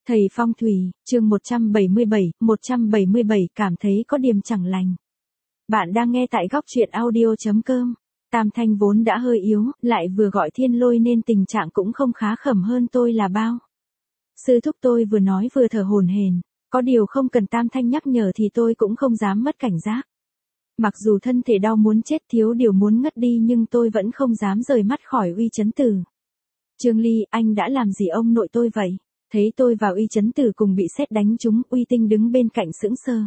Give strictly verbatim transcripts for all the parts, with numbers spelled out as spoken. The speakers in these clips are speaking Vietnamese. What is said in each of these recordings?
Thầy phong thủy, chương một trăm bảy mươi bảy, một trăm bảy mươi bảy cảm thấy có điểm chẳng lành. Bạn đang nghe tại góc truyện audio chấm com. Tam Thanh vốn đã hơi yếu, lại vừa gọi thiên lôi nên tình trạng cũng không khá khẩm hơn tôi là bao. Sư thúc tôi vừa nói vừa thở hổn hển, có điều không cần Tam Thanh nhắc nhở thì tôi cũng không dám mất cảnh giác. Mặc dù thân thể đau muốn chết thiếu điều muốn ngất đi nhưng tôi vẫn không dám rời mắt khỏi Uy Chấn Tử. Trương Ly, anh đã làm gì ông nội tôi vậy? Thấy tôi và Uy Chấn Tử cùng bị sét đánh trúng, Uy Tinh đứng bên cạnh sững sờ.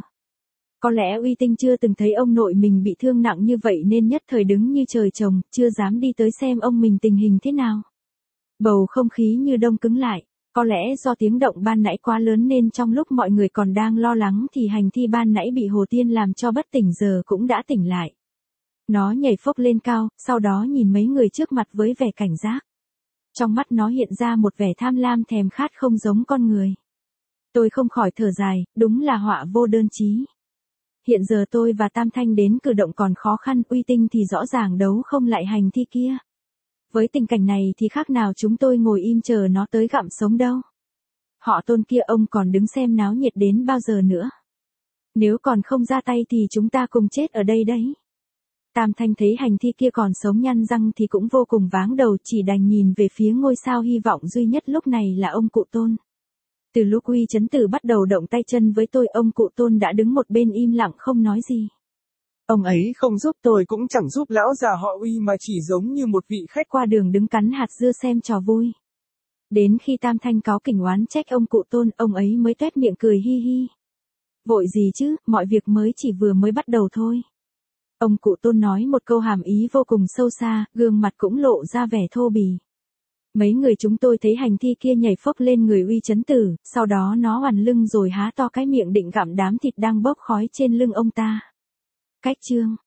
Có lẽ Uy Tinh chưa từng thấy ông nội mình bị thương nặng như vậy nên nhất thời đứng như trời trồng, chưa dám đi tới xem ông mình tình hình thế nào. Bầu không khí như đông cứng lại, có lẽ do tiếng động ban nãy quá lớn nên trong lúc mọi người còn đang lo lắng thì hành thi ban nãy bị Hồ Tiên làm cho bất tỉnh giờ cũng đã tỉnh lại. Nó nhảy phốc lên cao, sau đó nhìn mấy người trước mặt với vẻ cảnh giác. Trong mắt nó hiện ra một vẻ tham lam thèm khát không giống con người. Tôi không khỏi thở dài, đúng là họa vô đơn chí. Hiện giờ tôi và Tam Thanh đến cử động còn khó khăn, Uy Tinh thì rõ ràng đấu không lại hành thi kia. Với tình cảnh này thì khác nào chúng tôi ngồi im chờ nó tới gặm sống đâu. Họ Tôn kia ông còn đứng xem náo nhiệt đến bao giờ nữa. Nếu còn không ra tay thì chúng ta cùng chết ở đây đấy. Tam Thanh thấy hành thi kia còn sống nhăn răng thì cũng vô cùng váng đầu, chỉ đành nhìn về phía ngôi sao hy vọng duy nhất lúc này là ông cụ Tôn. Từ lúc Uy Chấn Tử bắt đầu động tay chân với tôi, ông cụ Tôn đã đứng một bên im lặng không nói gì. Ông ấy không giúp tôi cũng chẳng giúp lão già họ Uy mà chỉ giống như một vị khách qua đường đứng cắn hạt dưa xem trò vui. Đến khi Tam Thanh cáu kỉnh oán trách ông cụ Tôn, ông ấy mới tuét miệng cười hi hi. Vội gì chứ, mọi việc mới chỉ vừa mới bắt đầu thôi. Ông cụ Tôn nói một câu hàm ý vô cùng sâu xa, gương mặt cũng lộ ra vẻ thô bỉ. Mấy người chúng tôi thấy hành thi kia nhảy phốc lên người Uy Chấn Tử, sau đó nó oằn lưng rồi há to cái miệng định gặm đám thịt đang bốc khói trên lưng ông ta. Cách chương